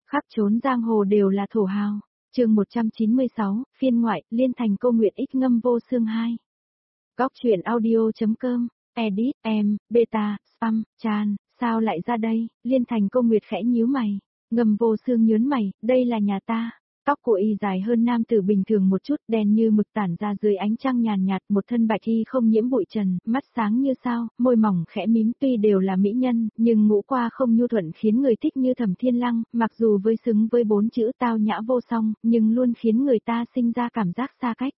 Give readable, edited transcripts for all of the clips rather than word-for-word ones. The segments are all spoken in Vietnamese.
Khắp trốn giang hồ đều là thổ hào. Chương 196, phiên ngoại, Liên Thành Cô Nguyệt X ngâm vô xương 2. Góc truyện audio.com, edit, beta, spam, chan, sao lại ra đây? Liên Thành Cô Nguyệt khẽ nhíu mày, ngâm vô xương nhớn mày, đây là nhà ta. Tóc của y dài hơn nam tử bình thường một chút, đen như mực tản ra dưới ánh trăng nhàn nhạt, một thân bạch y không nhiễm bụi trần, mắt sáng như sao, môi mỏng khẽ mím, tuy đều là mỹ nhân, nhưng ngũ qua không nhu thuận khiến người thích như Thẩm Thiên Lăng, mặc dù với xứng với 4 chữ tao nhã vô song, nhưng luôn khiến người ta sinh ra cảm giác xa cách.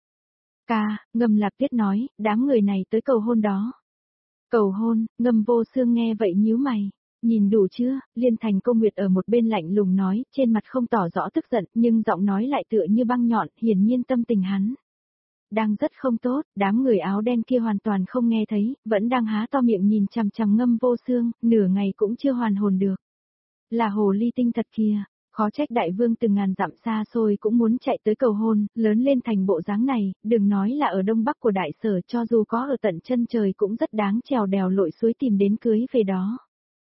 Ngâm Lạc Tuyết nói, đám người này tới cầu hôn đó. Cầu hôn, Ngâm vô xương nghe vậy nhíu mày. Nhìn đủ chưa, Liên Thành Cô Nguyệt ở một bên lạnh lùng nói, trên mặt không tỏ rõ tức giận, nhưng giọng nói lại tựa như băng nhọn, hiển nhiên tâm tình hắn đang rất không tốt, đám người áo đen kia hoàn toàn không nghe thấy, vẫn đang há to miệng nhìn chằm chằm Ngâm vô xương, nửa ngày cũng chưa hoàn hồn được. Là hồ ly tinh thật kìa, khó trách đại vương từng ngàn dặm xa xôi cũng muốn chạy tới cầu hôn, lớn lên thành bộ dáng này, đừng nói là ở đông bắc của đại sở, cho dù có ở tận chân trời cũng rất đáng trèo đèo lội suối tìm đến cưới về đó.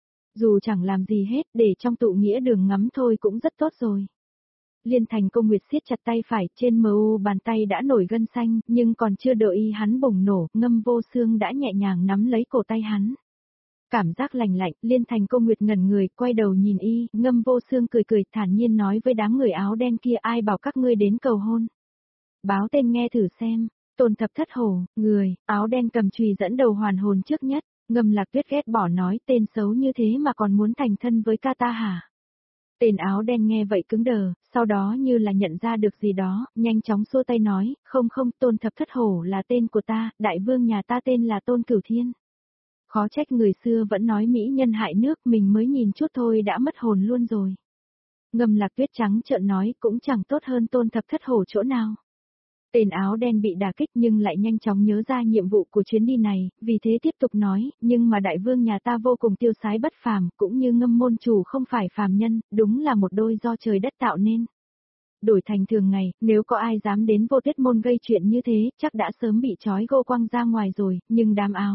Dù chẳng làm gì hết, để trong tụ nghĩa đường ngắm thôi cũng rất tốt rồi. Liên Thành Cô Nguyệt siết chặt tay phải, trên mu bàn tay đã nổi gân xanh, nhưng còn chưa đợi hắn bùng nổ, Ngâm vô xương đã nhẹ nhàng nắm lấy cổ tay hắn. Cảm giác lành lạnh, Liên Thành Cô Nguyệt ngẩn người, quay đầu nhìn y, Ngâm vô xương cười cười, thản nhiên nói với đám người áo đen kia, ai bảo các ngươi đến cầu hôn. Báo tên nghe thử xem, Tôn Thập Thất Hổ, người, áo đen cầm chùy dẫn đầu hoàn hồn trước nhất. Ngâm Lạc Tuyết ghét bỏ nói, tên xấu như thế mà còn muốn thành thân với ca ta hả? Tên áo đen nghe vậy cứng đờ, sau đó như là nhận ra được gì đó, nhanh chóng xua tay nói, không, Tôn Thập Thất Hổ là tên của ta, đại vương nhà ta tên là Tôn Cửu Thiên. Khó trách người xưa vẫn nói mỹ nhân hại nước, mình mới nhìn chút thôi đã mất hồn luôn rồi. Ngâm Lạc Tuyết trắng trợn nói, cũng chẳng tốt hơn Tôn Thập Thất Hổ chỗ nào. Tên áo đen bị đả kích nhưng lại nhanh chóng nhớ ra nhiệm vụ của chuyến đi này, vì thế tiếp tục nói, nhưng mà đại vương nhà ta vô cùng tiêu sái bất phàm, cũng như Ngâm môn chủ không phải phàm nhân, đúng là một đôi do trời đất tạo nên. Đổi thành thường ngày, nếu có ai dám đến Vô Tuyết môn gây chuyện như thế, chắc đã sớm bị trói gô quăng ra ngoài rồi, nhưng đám áo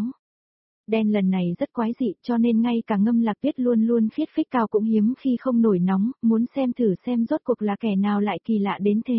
đen lần này rất quái dị, cho nên ngay cả Ngâm Lạc Tuyết luôn luôn khiết phích cao cũng hiếm khi không nổi nóng, muốn xem thử xem rốt cuộc là kẻ nào lại kỳ lạ đến thế.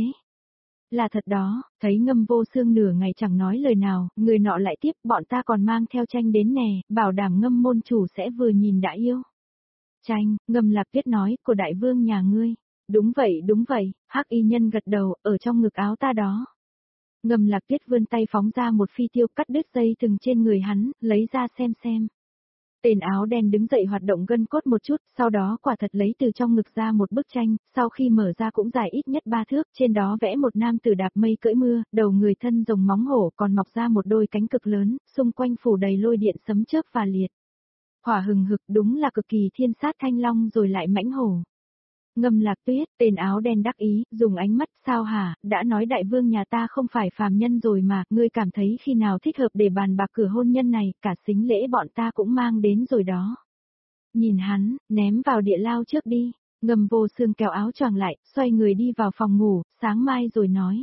Là thật đó, thấy Ngâm vô xương nửa ngày chẳng nói lời nào, người nọ lại tiếp, bọn ta còn mang theo tranh đến nè, bảo đảm Ngâm môn chủ sẽ vừa nhìn đã yêu. Tranh, Ngâm Lạc Tuyết nói, của đại vương nhà ngươi. Đúng vậy, hắc y nhân gật đầu, ở trong ngực áo ta đó. Ngâm Lạc Tuyết vươn tay phóng ra một phi tiêu cắt đứt dây thừng trên người hắn, lấy ra xem. Tên áo đen đứng dậy hoạt động gân cốt một chút, sau đó quả thật lấy từ trong ngực ra một bức tranh, sau khi mở ra cũng dài ít nhất 3 thước, trên đó vẽ một nam tử đạp mây cưỡi mưa, đầu người thân rồng móng hổ còn mọc ra một đôi cánh cực lớn, xung quanh phủ đầy lôi điện sấm chớp và liệt. Hỏa hừng hực đúng là cực kỳ thiên sát thanh long rồi lại mãnh hổ. Ngâm Lạc Tuyết, tên áo đen đắc ý, dùng ánh mắt, sao hả, đã nói đại vương nhà ta không phải phàm nhân rồi mà, ngươi cảm thấy khi nào thích hợp để bàn bạc cửa hôn nhân này, cả sính lễ bọn ta cũng mang đến rồi đó. Nhìn hắn, ném vào địa lao trước đi, Ngâm vô xương kéo áo choàng lại, xoay người đi vào phòng ngủ, sáng mai rồi nói.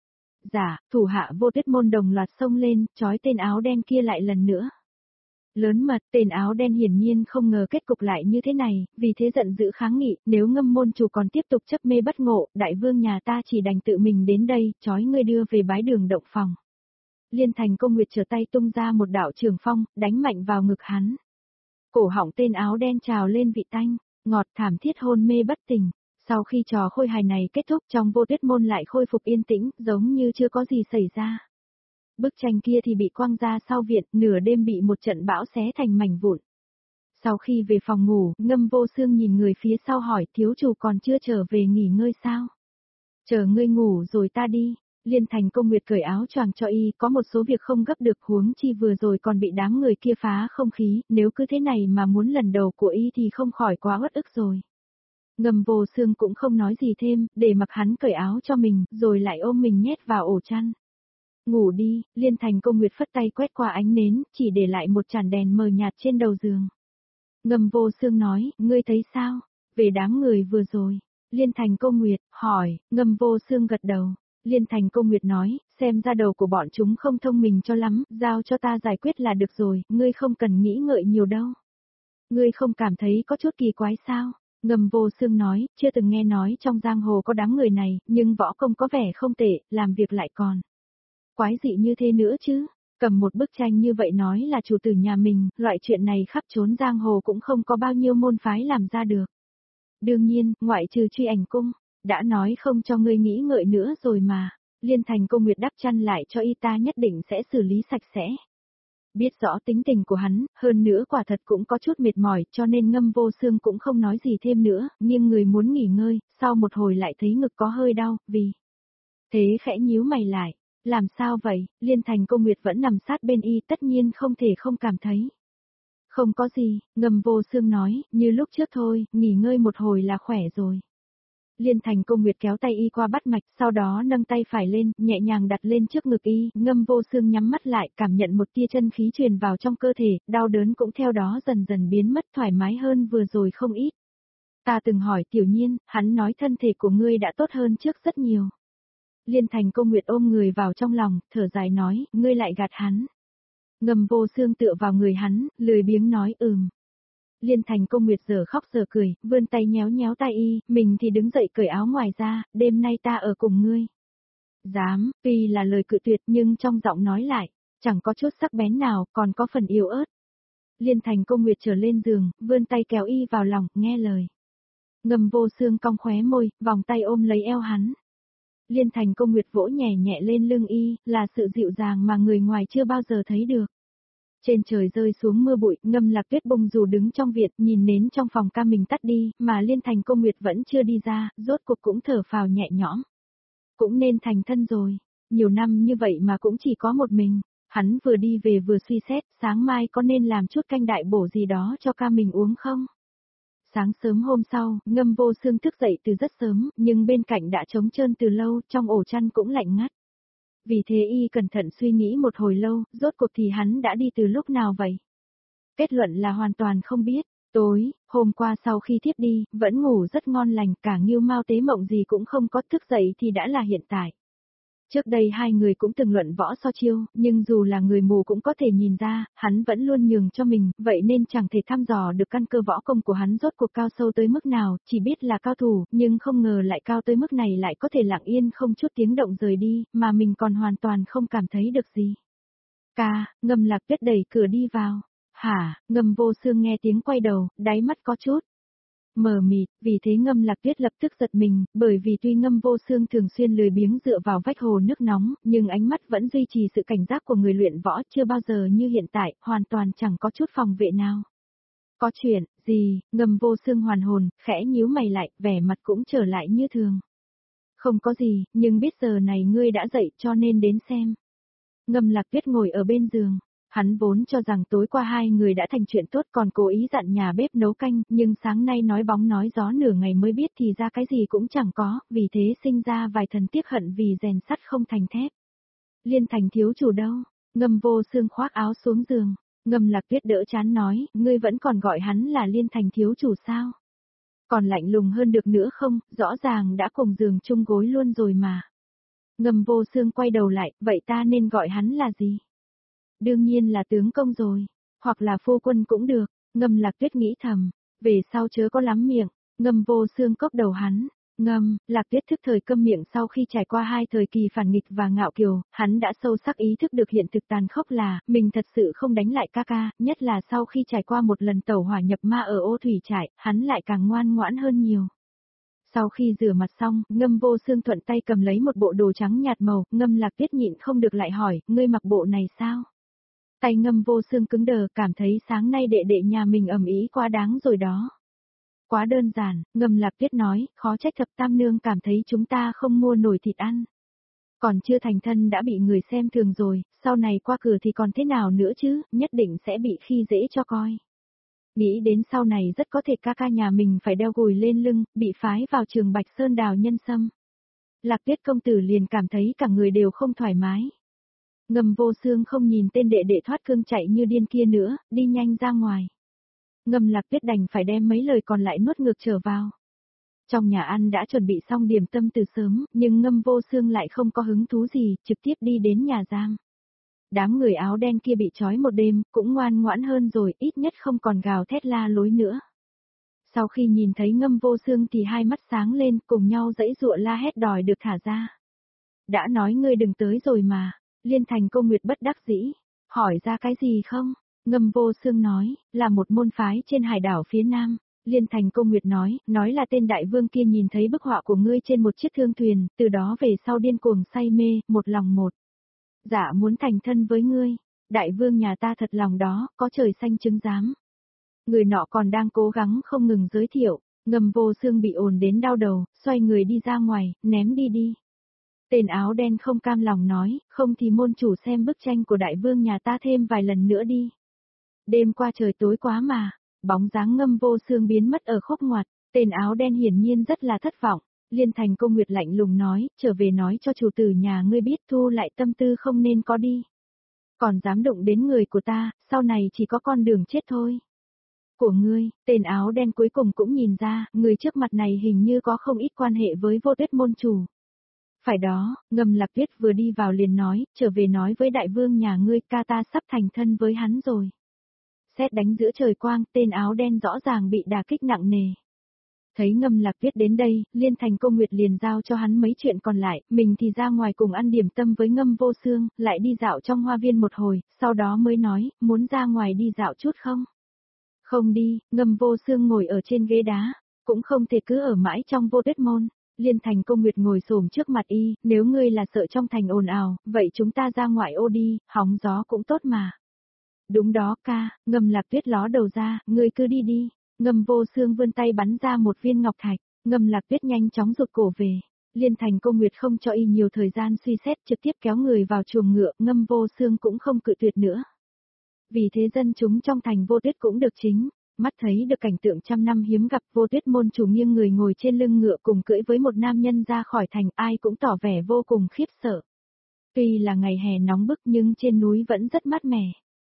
Dạ, thủ hạ Vô Tuyết môn đồng loạt xông lên, trói tên áo đen kia lại lần nữa. Lớn mật, tên áo đen hiển nhiên không ngờ kết cục lại như thế này, vì thế giận dữ kháng nghị, nếu Ngâm môn chủ còn tiếp tục chấp mê bất ngộ, đại vương nhà ta chỉ đành tự mình đến đây, trói ngươi đưa về bái đường động phòng. Liên Thành Cô Nguyệt trở tay tung ra một đạo trường phong, đánh mạnh vào ngực hắn. Cổ họng tên áo đen trào lên vị tanh, ngọt thảm thiết hôn mê bất tỉnh. Sau khi trò khôi hài này kết thúc, trong Vô Tuyết môn lại khôi phục yên tĩnh, giống như chưa có gì xảy ra. Bức tranh kia thì bị quăng ra sau viện, nửa đêm bị một trận bão xé thành mảnh vụn. Sau khi về phòng ngủ, Ngâm vô xương nhìn người phía sau hỏi, thiếu chủ còn chưa trở về nghỉ ngơi sao? Chờ ngươi ngủ rồi ta đi. Liên Thành Cô Nguyệt cởi áo choàng cho y, có một số việc không gấp được, huống chi vừa rồi còn bị đám người kia phá không khí, nếu cứ thế này mà muốn lần đầu của y thì không khỏi quá uất ức rồi. Ngâm vô xương cũng không nói gì thêm, để mặc hắn cởi áo cho mình, rồi lại ôm mình nhét vào ổ chăn. Ngủ đi, Liên Thành Cô Nguyệt phất tay quét qua ánh nến, chỉ để lại một chản đèn mờ nhạt trên đầu giường. Ngâm vô xương nói, ngươi thấy sao? Về đám người vừa rồi. Liên Thành Cô Nguyệt, hỏi, Ngâm vô xương gật đầu. Liên Thành Cô Nguyệt nói, xem ra đầu của bọn chúng không thông minh cho lắm, giao cho ta giải quyết là được rồi, ngươi không cần nghĩ ngợi nhiều đâu. Ngươi không cảm thấy có chút kỳ quái sao? Ngâm Vô Xương nói, chưa từng nghe nói trong giang hồ có đám người này, nhưng võ công có vẻ không tệ, làm việc lại còn quái dị như thế nữa chứ. Cầm một bức tranh như vậy nói là chủ tử nhà mình, loại chuyện này khắp trốn giang hồ cũng không có bao nhiêu môn phái làm ra được. Đương nhiên, ngoại trừ Truy Ảnh Cung, đã nói không cho ngươi nghĩ ngợi nữa rồi mà. Liên Thành Cô Nguyệt đắp chăn lại cho y ta nhất định sẽ xử lý sạch sẽ. Biết rõ tính tình của hắn, hơn nữa quả thật cũng có chút mệt mỏi cho nên Ngâm Vô Xương cũng không nói gì thêm nữa, nhưng người muốn nghỉ ngơi, sau một hồi lại thấy ngực có hơi đau, vì thế khẽ nhíu mày lại. Làm sao vậy, Liên Thành Cô Nguyệt vẫn nằm sát bên y tất nhiên không thể không cảm thấy. Không có gì, Ngâm Vô Xương nói, như lúc trước thôi, nghỉ ngơi một hồi là khỏe rồi. Liên Thành Cô Nguyệt kéo tay y qua bắt mạch, sau đó nâng tay phải lên, nhẹ nhàng đặt lên trước ngực y, Ngâm Vô Xương nhắm mắt lại, cảm nhận một tia chân khí truyền vào trong cơ thể, đau đớn cũng theo đó dần dần biến mất, thoải mái hơn vừa rồi không ít. Ta từng hỏi Tiểu Nhiên, hắn nói thân thể của ngươi đã tốt hơn trước rất nhiều. Liên Thành Cô Nguyệt ôm người vào trong lòng, thở dài nói, ngươi lại gạt hắn. Ngâm Vô Xương tựa vào người hắn, lười biếng nói Liên Thành Cô Nguyệt giờ khóc giờ cười, vươn tay nhéo nhéo tay y, mình thì đứng dậy cởi áo ngoài ra, đêm nay ta ở cùng ngươi. Dám, tuy là lời cự tuyệt nhưng trong giọng nói lại, chẳng có chút sắc bén nào, còn có phần yếu ớt. Liên Thành Cô Nguyệt trở lên giường, vươn tay kéo y vào lòng, nghe lời. Ngâm Vô Xương cong khóe môi, vòng tay ôm lấy eo hắn. Liên Thành Cô Nguyệt vỗ nhẹ nhẹ lên lưng y, là sự dịu dàng mà người ngoài chưa bao giờ thấy được. Trên trời rơi xuống mưa bụi, Ngâm Lạc Tuyết bông dù đứng trong viện, nhìn nến trong phòng ca mình tắt đi, mà Liên Thành Cô Nguyệt vẫn chưa đi ra, rốt cuộc cũng thở phào nhẹ nhõm. Cũng nên thành thân rồi, nhiều năm như vậy mà cũng chỉ có một mình, hắn vừa đi về vừa suy xét, sáng mai có nên làm chút canh đại bổ gì đó cho ca mình uống không? Sáng sớm hôm sau, Ngâm Vô Xương thức dậy từ rất sớm, nhưng bên cạnh đã trống trơn từ lâu, trong ổ chăn cũng lạnh ngắt. Vì thế y cẩn thận suy nghĩ một hồi lâu, rốt cuộc thì hắn đã đi từ lúc nào vậy? Kết luận là hoàn toàn không biết. Tối, hôm qua sau khi thiếp đi, vẫn ngủ rất ngon lành, cả Ngưu Mao Tế Mộng gì cũng không có, thức dậy thì đã là hiện tại. Trước đây hai người cũng từng luận võ so chiêu, nhưng dù là người mù cũng có thể nhìn ra, hắn vẫn luôn nhường cho mình, vậy nên chẳng thể thăm dò được căn cơ võ công của hắn rốt cuộc cao sâu tới mức nào, chỉ biết là cao thủ, nhưng không ngờ lại cao tới mức này lại có thể lặng yên không chút tiếng động rời đi, mà mình còn hoàn toàn không cảm thấy được gì. Ca, Ngâm Lạc Tuyết đẩy cửa đi vào. Hả, Ngâm Vô Xương nghe tiếng quay đầu, đáy mắt có chút mờ mịt, vì thế Ngâm Lạc Tuyết lập tức giật mình, bởi vì tuy Ngâm Vô Xương thường xuyên lười biếng dựa vào vách hồ nước nóng, nhưng ánh mắt vẫn duy trì sự cảnh giác của người luyện võ chưa bao giờ như hiện tại, hoàn toàn chẳng có chút phòng vệ nào. Có chuyện, gì, Ngâm Vô Xương hoàn hồn, khẽ nhíu mày lại, vẻ mặt cũng trở lại như thường. Không có gì, nhưng biết giờ này ngươi đã dậy cho nên đến xem. Ngâm Lạc Tuyết ngồi ở bên giường. Hắn vốn cho rằng tối qua hai người đã thành chuyện tốt còn cố ý dặn nhà bếp nấu canh, nhưng sáng nay nói bóng nói gió nửa ngày mới biết thì ra cái gì cũng chẳng có, vì thế sinh ra vài thần tiếc hận vì rèn sắt không thành thép. Liên Thành thiếu chủ đâu? Ngâm Vô Xương khoác áo xuống giường. Ngâm Lạc Tuyết đỡ chán nói, ngươi vẫn còn gọi hắn là Liên Thành thiếu chủ sao? Còn lạnh lùng hơn được nữa không, rõ ràng đã cùng giường chung gối luôn rồi mà. Ngâm Vô Xương quay đầu lại, vậy ta nên gọi hắn là gì? Đương nhiên là tướng công rồi, hoặc là phu quân cũng được, Ngâm Lạc Tuyết nghĩ thầm, về sau chớ có lắm miệng, Ngâm Vô Xương cốc đầu hắn, Lạc Tuyết thức thời câm miệng sau khi trải qua hai thời kỳ phản nghịch và ngạo kiều, hắn đã sâu sắc ý thức được hiện thực tàn khốc là, mình thật sự không đánh lại ca ca, nhất là sau khi trải qua một lần tẩu hỏa nhập ma ở ô thủy trại, hắn lại càng ngoan ngoãn hơn nhiều. Sau khi rửa mặt xong, Ngâm Vô Xương thuận tay cầm lấy một bộ đồ trắng nhạt màu, Ngâm Lạc Tuyết nhịn không được lại hỏi, ngươi mặc bộ này sao? Tay Ngâm Vô Xương cứng đờ, cảm thấy sáng nay đệ đệ nhà mình ầm ĩ quá đáng rồi đó. Quá đơn giản, Ngâm Lạc Tuyết nói, khó trách thập tam nương cảm thấy chúng ta không mua nổi thịt ăn. Còn chưa thành thân đã bị người xem thường rồi, sau này qua cửa thì còn thế nào nữa chứ, nhất định sẽ bị khi dễ cho coi. Nghĩ đến sau này rất có thể ca ca nhà mình phải đeo gùi lên lưng, bị phái vào trường Bạch Sơn đào nhân sâm. Lạc Tuyết công tử liền cảm thấy cả người đều không thoải mái. Ngâm Vô Xương không nhìn tên đệ đệ thoát cương chạy như điên kia nữa, đi nhanh ra ngoài. Ngâm Lạc Tuyết đành phải đem mấy lời còn lại nuốt ngược trở vào. Trong nhà ăn đã chuẩn bị xong điểm tâm từ sớm, nhưng Ngâm Vô Xương lại không có hứng thú gì, trực tiếp đi đến nhà giam. Đám người áo đen kia bị trói một đêm, cũng ngoan ngoãn hơn rồi, ít nhất không còn gào thét la lối nữa. Sau khi nhìn thấy Ngâm Vô Xương thì hai mắt sáng lên, cùng nhau giãy giụa la hét đòi được thả ra. Đã nói ngươi đừng tới rồi mà, Liên Thành Cô Nguyệt bất đắc dĩ, hỏi ra cái gì không? Ngâm Vô Xương nói, là một môn phái trên hải đảo phía nam. Liên Thành Cô Nguyệt nói là tên đại vương kia nhìn thấy bức họa của ngươi trên một chiếc thương thuyền, từ đó về sau điên cuồng say mê, một lòng một. Dạ muốn thành thân với ngươi, đại vương nhà ta thật lòng đó, có trời xanh chứng giám. Người nọ còn đang cố gắng không ngừng giới thiệu, Ngâm Vô Xương bị ồn đến đau đầu, xoay người đi ra ngoài, ném đi. Tên áo đen không cam lòng nói, không thì môn chủ xem bức tranh của đại vương nhà ta thêm vài lần nữa đi. Đêm qua trời tối quá mà, bóng dáng Ngâm Vô Xương biến mất ở khúc ngoặt, tên áo đen hiển nhiên rất là thất vọng. Liên Thành Cô Nguyệt lạnh lùng nói, trở về nói cho chủ tử nhà ngươi biết thu lại tâm tư không nên có đi. Còn dám đụng đến người của ta, sau này chỉ có con đường chết thôi. Của ngươi, tên áo đen cuối cùng cũng nhìn ra, người trước mặt này hình như có không ít quan hệ với Vô Tuyết môn chủ. Phải đó, Ngâm Lạc Tuyết vừa đi vào liền nói, trở về nói với đại vương nhà ngươi, ca ta sắp thành thân với hắn rồi. Sét đánh giữa trời quang, tên áo đen rõ ràng bị đả kích nặng nề. Thấy Ngâm Lạc Tuyết đến đây, Liên Thành Cô Nguyệt liền giao cho hắn mấy chuyện còn lại, mình thì ra ngoài cùng ăn điểm tâm với Ngâm Vô Xương, lại đi dạo trong hoa viên một hồi, sau đó mới nói, muốn ra ngoài đi dạo chút không? Không đi, Ngâm Vô Xương ngồi ở trên ghế đá, cũng không thể cứ ở mãi trong Vô Tuyết môn. Liên Thành Cô Nguyệt ngồi xổm trước mặt y, nếu ngươi là sợ trong thành ồn ào, vậy chúng ta ra ngoại ô đi, hóng gió cũng tốt mà. Đúng đó ca, Ngâm Lạc Tuyết ló đầu ra, ngươi cứ đi. Ngâm Vô Xương vươn tay bắn ra một viên ngọc thạch, Ngâm Lạc Tuyết nhanh chóng rụt cổ về. Liên Thành Cô Nguyệt không cho y nhiều thời gian suy xét, trực tiếp kéo người vào chuồng ngựa, Ngâm Vô Xương cũng không cự tuyệt nữa. Vì thế dân chúng trong thành Vô Tuyết cũng được chính, mắt thấy được cảnh tượng trăm năm hiếm gặp, Vô Tuyết môn chủ nghiêng người ngồi trên lưng ngựa cùng cưỡi với một nam nhân ra khỏi thành, ai cũng tỏ vẻ vô cùng khiếp sợ. Tuy là ngày hè nóng bức nhưng trên núi vẫn rất mát mẻ.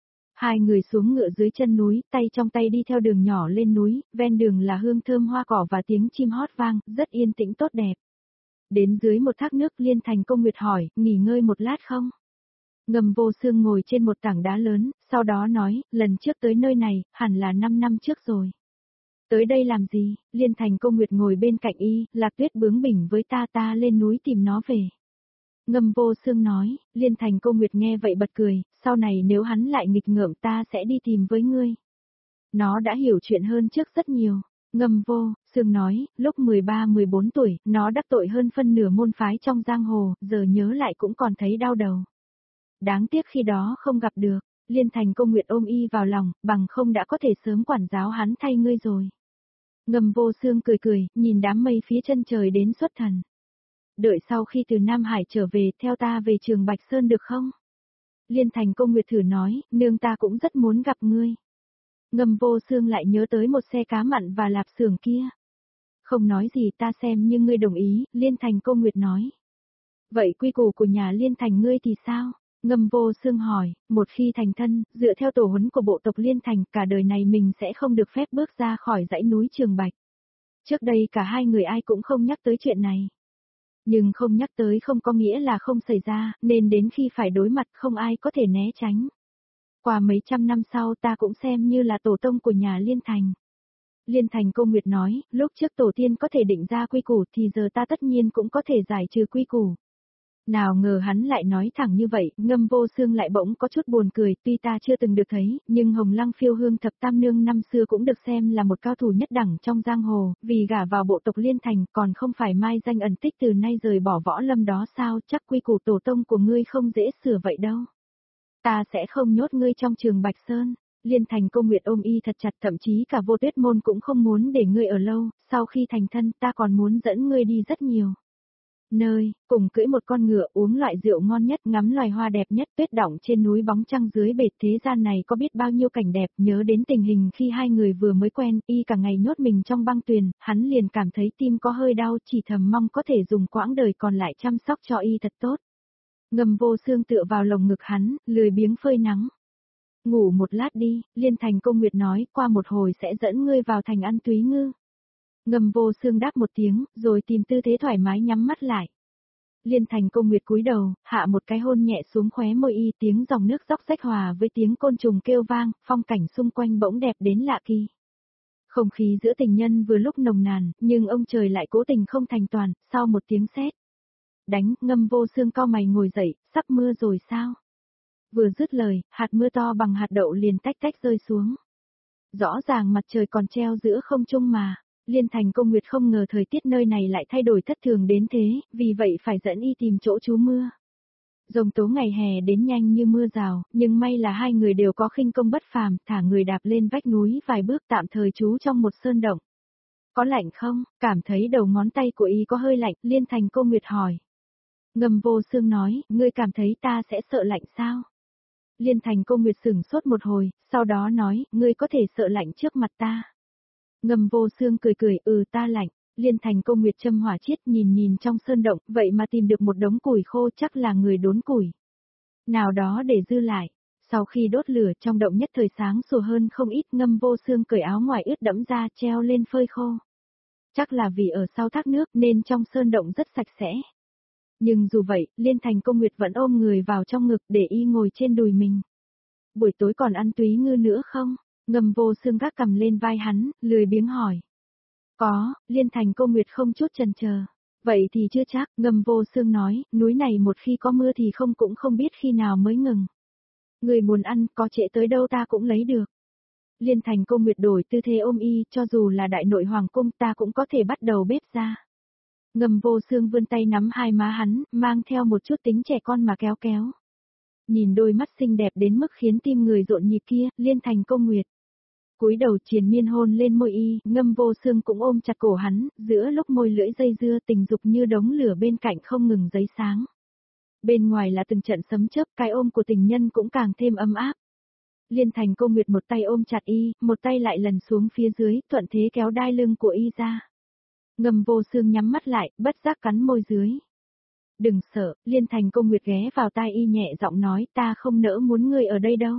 Hai người xuống ngựa dưới chân núi, tay trong tay đi theo đường nhỏ lên núi, ven đường là hương thơm hoa cỏ và tiếng chim hót vang, rất yên tĩnh tốt đẹp. Đến dưới một thác nước, Liên Thành Cô Nguyệt hỏi, nghỉ ngơi một lát không? Ngâm Vô Xương ngồi trên một tảng đá lớn, sau đó nói, lần trước tới nơi này, hẳn là 5 năm trước rồi. Tới đây làm gì? Liên Thành Cô Nguyệt ngồi bên cạnh y, Lạc Tuyết bướng bỉnh với ta lên núi tìm nó về. Ngâm Vô Xương nói, Liên Thành Cô Nguyệt nghe vậy bật cười, sau này nếu hắn lại nghịch ngợm ta sẽ đi tìm với ngươi. Nó đã hiểu chuyện hơn trước rất nhiều. Ngâm Vô Xương nói, lúc 13-14 tuổi, nó đắc tội hơn phân nửa môn phái trong giang hồ, giờ nhớ lại cũng còn thấy đau đầu. Đáng tiếc khi đó không gặp được, Liên Thành Cô Nguyệt ôm y vào lòng, bằng không đã có thể sớm quản giáo hắn thay ngươi rồi. Ngâm Vô Xương cười, nhìn đám mây phía chân trời đến xuất thần. Đợi sau khi từ Nam Hải trở về, theo ta về Trường Bạch Sơn được không? Liên Thành Cô Nguyệt thử nói, nương ta cũng rất muốn gặp ngươi. Ngâm Vô Xương lại nhớ tới một xe cá mặn và lạp xưởng kia. Không nói gì, ta xem như ngươi đồng ý, Liên Thành Cô Nguyệt nói. Vậy quy củ của nhà Liên Thành ngươi thì sao? Ngâm Vô Xương hỏi, một khi thành thân, dựa theo tổ huấn của bộ tộc Liên Thành, cả đời này mình sẽ không được phép bước ra khỏi dãy núi Trường Bạch. Trước đây cả hai người ai cũng không nhắc tới chuyện này. Nhưng không nhắc tới không có nghĩa là không xảy ra, nên đến khi phải đối mặt không ai có thể né tránh. Qua mấy trăm năm sau ta cũng xem như là tổ tông của nhà Liên Thành. Liên Thành Cô Nguyệt nói, lúc trước tổ tiên có thể định ra quy củ thì giờ ta tất nhiên cũng có thể giải trừ quy củ. Nào ngờ hắn lại nói thẳng như vậy, Ngâm Vô Xương lại bỗng có chút buồn cười, tuy ta chưa từng được thấy, nhưng Hồng Lăng Phiêu Hương Thập Tam Nương năm xưa cũng được xem là một cao thủ nhất đẳng trong giang hồ, vì gả vào bộ tộc Liên Thành, còn không phải mai danh ẩn tích từ nay rời bỏ võ lâm đó sao, chắc quy củ tổ tông của ngươi không dễ sửa vậy đâu. Ta sẽ không nhốt ngươi trong Trường Bạch Sơn. Liên Thành Cô Nguyệt ôm y thật chặt, thậm chí cả Vô Tuyết môn cũng không muốn để ngươi ở lâu, sau khi thành thân ta còn muốn dẫn ngươi đi rất nhiều nơi, cùng cưỡi một con ngựa, uống loại rượu ngon nhất, ngắm loài hoa đẹp nhất, tuyết đọng trên núi bóng trăng dưới bệt, thế gian này có biết bao nhiêu cảnh đẹp, nhớ đến tình hình khi hai người vừa mới quen, y cả ngày nhốt mình trong băng tuyền, hắn liền cảm thấy tim có hơi đau, chỉ thầm mong có thể dùng quãng đời còn lại chăm sóc cho y thật tốt. Ngâm Vô Xương tựa vào lồng ngực hắn, lười biếng phơi nắng. Ngủ một lát đi, Liên Thành Cô Nguyệt nói, qua một hồi sẽ dẫn ngươi vào thành ăn túy ngư. Ngâm Vô Xương đáp một tiếng, rồi tìm tư thế thoải mái nhắm mắt lại. Liên Thành Cô Nguyệt cúi đầu, hạ một cái hôn nhẹ xuống khóe môi y, tiếng dòng nước róc rách hòa với tiếng côn trùng kêu vang, phong cảnh xung quanh bỗng đẹp đến lạ kỳ. Không khí giữa tình nhân vừa lúc nồng nàn, nhưng ông trời lại cố tình không thành toàn, sau một tiếng sét đánh, Ngâm Vô Xương cau mày ngồi dậy, sắp mưa rồi sao? Vừa dứt lời, hạt mưa to bằng hạt đậu liền tách tách rơi xuống. Rõ ràng mặt trời còn treo giữa không trung mà. Liên Thành Công Nguyệt không ngờ thời tiết nơi này lại thay đổi thất thường đến thế, vì vậy phải dẫn y tìm chỗ trú mưa. Dông tố ngày hè đến nhanh như mưa rào, nhưng may là hai người đều có khinh công bất phàm, thả người đạp lên vách núi vài bước tạm thời trú trong một sơn động. Có lạnh không? Cảm thấy đầu ngón tay của y có hơi lạnh, Liên Thành Công Nguyệt hỏi. Ngâm Vô Xương nói, ngươi cảm thấy ta sẽ sợ lạnh sao? Liên Thành Công Nguyệt sửng sốt một hồi, sau đó nói, ngươi có thể sợ lạnh trước mặt ta. Ngâm Vô Xương cười cười, ta lạnh. Liên Thành Công Nguyệt châm hỏa chiết nhìn nhìn trong sơn động, vậy mà tìm được một đống củi khô, chắc là người đốn củi. Nào đó để dư lại. Sau khi đốt lửa trong động nhất thời sáng sủa hơn không ít, Ngâm Vô Xương cởi áo ngoài ướt đẫm ra treo lên phơi khô. Chắc là vì ở sau thác nước nên trong sơn động rất sạch sẽ. Nhưng dù vậy, Liên Thành Công Nguyệt vẫn ôm người vào trong ngực để y ngồi trên đùi mình. Buổi tối còn ăn túy ngư nữa không? Ngâm Vô Xương gác cầm lên vai hắn, lười biếng hỏi. Có, Liên Thành Công Nguyệt không chút chần chờ. Vậy thì chưa chắc, Ngâm Vô Xương nói, núi này một khi có mưa thì cũng không biết khi nào mới ngừng. Người muốn ăn, có trễ tới đâu ta cũng lấy được. Liên Thành Công Nguyệt đổi tư thế ôm y, cho dù là đại nội hoàng cung ta cũng có thể bắt đầu bếp ra. Ngâm Vô Xương vươn tay nắm hai má hắn, mang theo một chút tính trẻ con mà kéo kéo. Nhìn đôi mắt xinh đẹp đến mức khiến tim người rộn nhịp kia, Liên Thành Công Nguyệt. Cúi đầu triền miên hôn lên môi y, Ngâm Vô Xương cũng ôm chặt cổ hắn, giữa lúc môi lưỡi dây dưa tình dục như đống lửa bên cạnh không ngừng giấy sáng. Bên ngoài là từng trận sấm chớp, cái ôm của tình nhân cũng càng thêm ấm áp. Liên Thành Công Nguyệt một tay ôm chặt y, một tay lại lần xuống phía dưới, thuận thế kéo đai lưng của y ra. Ngâm Vô Xương nhắm mắt lại, bất giác cắn môi dưới. Đừng sợ, Liên Thành Công Nguyệt ghé vào tai y nhẹ giọng nói, ta không nỡ muốn ngươi ở đây đâu.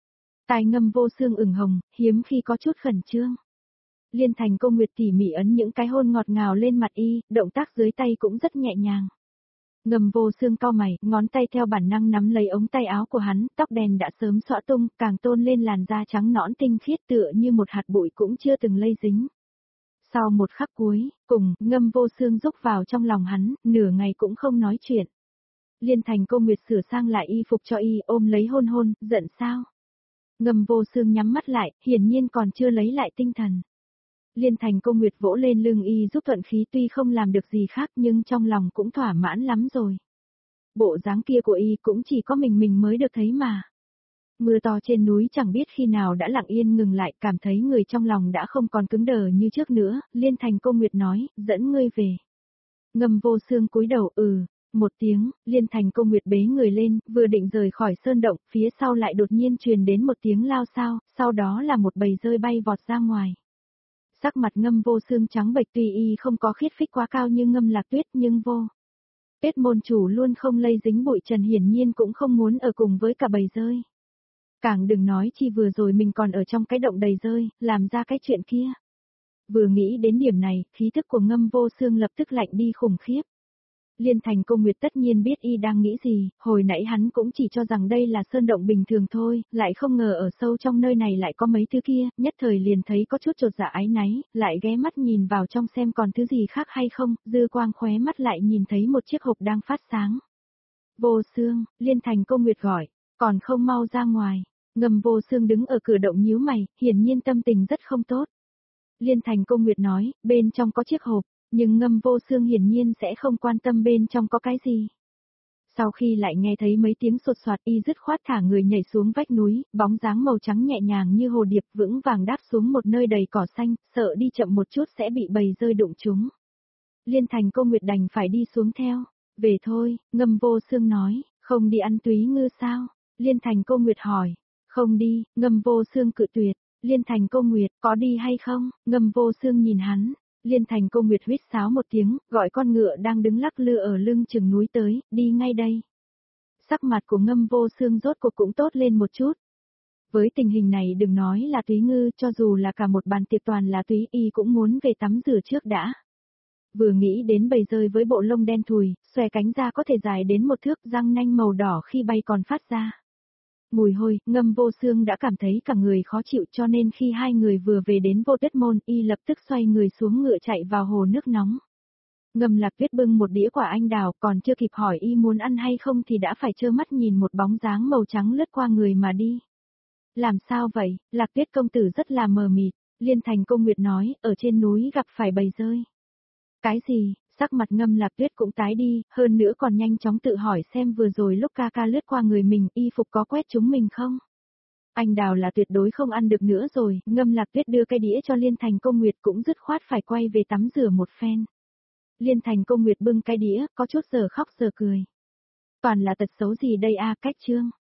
Tai Ngâm Vô Xương ửng hồng, hiếm khi có chút khẩn trương. Liên Thành Công Nguyệt tỉ mỉ ấn những cái hôn ngọt ngào lên mặt y, động tác dưới tay cũng rất nhẹ nhàng. Ngâm Vô Xương cau mày, ngón tay theo bản năng nắm lấy ống tay áo của hắn, tóc đen đã sớm xõa tung, càng tôn lên làn da trắng nõn tinh khiết tựa như một hạt bụi cũng chưa từng lây dính. Sau một khắc cuối, cùng, Ngâm Vô Xương rúc vào trong lòng hắn, nửa ngày cũng không nói chuyện. Liên Thành Công Nguyệt sửa sang lại y phục cho y, ôm lấy hôn hôn, giận sao? Ngâm Vô Xương nhắm mắt lại, hiển nhiên còn chưa lấy lại tinh thần. Liên Thành Công Nguyệt vỗ lên lưng y giúp thuận khí, tuy không làm được gì khác nhưng trong lòng cũng thỏa mãn lắm rồi. Bộ dáng kia của y cũng chỉ có mình mới được thấy mà. Mưa to trên núi chẳng biết khi nào đã lặng yên ngừng lại, cảm thấy người trong lòng đã không còn cứng đờ như trước nữa, Liên Thành Công Nguyệt nói, dẫn ngươi về. Ngâm Vô Xương cúi đầu, một tiếng, Liên Thành Công Nguyệt bế người lên, vừa định rời khỏi sơn động, phía sau lại đột nhiên truyền đến một tiếng lao xao, sau đó là một bầy dơi bay vọt ra ngoài. Sắc mặt Ngâm Vô Xương trắng bệch, tuy y không có khiết phích quá cao như Ngâm Lạc Tuyết nhưng Tuyết môn chủ luôn không lây dính bụi trần, hiển nhiên cũng không muốn ở cùng với cả bầy dơi. Càng đừng nói chi vừa rồi mình còn ở trong cái động đầy dơi, làm ra cái chuyện kia. Vừa nghĩ đến điểm này, khí thức của Ngâm Vô Xương lập tức lạnh đi khủng khiếp. Liên Thành Công Nguyệt tất nhiên biết y đang nghĩ gì, hồi nãy hắn cũng chỉ cho rằng đây là sơn động bình thường thôi, lại không ngờ ở sâu trong nơi này lại có mấy thứ kia, nhất thời liền thấy có chút chột dạ ái náy, lại ghé mắt nhìn vào trong xem còn thứ gì khác hay không, dư quang khóe mắt lại nhìn thấy một chiếc hộp đang phát sáng. Vô Xương, Liên Thành Công Nguyệt gọi, còn không mau ra ngoài. Ngâm Vô Xương đứng ở cửa động nhíu mày, hiển nhiên tâm tình rất không tốt. Liên Thành Công Nguyệt nói, bên trong có chiếc hộp, nhưng Ngâm Vô Xương hiển nhiên sẽ không quan tâm bên trong có cái gì. Sau khi lại nghe thấy mấy tiếng sột soạt, y dứt khoát thả người nhảy xuống vách núi, bóng dáng màu trắng nhẹ nhàng như hồ điệp vững vàng đáp xuống một nơi đầy cỏ xanh, sợ đi chậm một chút sẽ bị bầy dơi đụng trúng. Liên Thành Công Nguyệt đành phải đi xuống theo. Về thôi, Ngâm Vô Xương nói, không đi ăn túy ngư sao? Liên Thành Công Nguyệt hỏi. Không đi, Ngâm Vô Xương cự tuyệt. Liên Thành Công Nguyệt, có đi hay không? Ngâm Vô Xương nhìn hắn. Liên Thành Công Nguyệt huýt sáo một tiếng, gọi con ngựa đang đứng lắc lư ở lưng chừng núi tới, đi ngay đây. Sắc mặt của Ngâm Vô Xương rốt cuộc cũng tốt lên một chút. Với tình hình này đừng nói là túy ngư, cho dù là cả một bàn tiệc toàn là túy, y cũng muốn về tắm rửa trước đã. Vừa nghĩ đến bầy dơi với bộ lông đen thùi, xòe cánh ra có thể dài đến một thước, răng nanh màu đỏ khi bay còn phát ra. Mùi hôi, Ngâm Vô Xương đã cảm thấy cả người khó chịu cho nên khi hai người vừa về đến Vô Tuyết Môn, y lập tức xoay người xuống ngựa chạy vào hồ nước nóng. Ngâm Lạc Tuyết bưng một đĩa quả anh đào, còn chưa kịp hỏi y muốn ăn hay không thì đã phải trơ mắt nhìn một bóng dáng màu trắng lướt qua người mà đi. Làm sao vậy? Lạc Tuyết công tử rất là mờ mịt. Liên Thành Công Nguyệt nói, ở trên núi gặp phải bầy dơi. Cái gì? Sắc mặt Ngâm Lạc Tuyết cũng tái đi, hơn nữa còn nhanh chóng tự hỏi xem vừa rồi lúc ca ca lướt qua người mình, y phục có quét chúng mình không? Anh đào là tuyệt đối không ăn được nữa rồi, Ngâm Lạc Tuyết đưa cái đĩa cho Liên Thành Công Nguyệt cũng dứt khoát phải quay về tắm rửa một phen. Liên Thành Công Nguyệt bưng cái đĩa, có chút giờ khóc giờ cười. Toàn là tật xấu gì đây a, cách trương.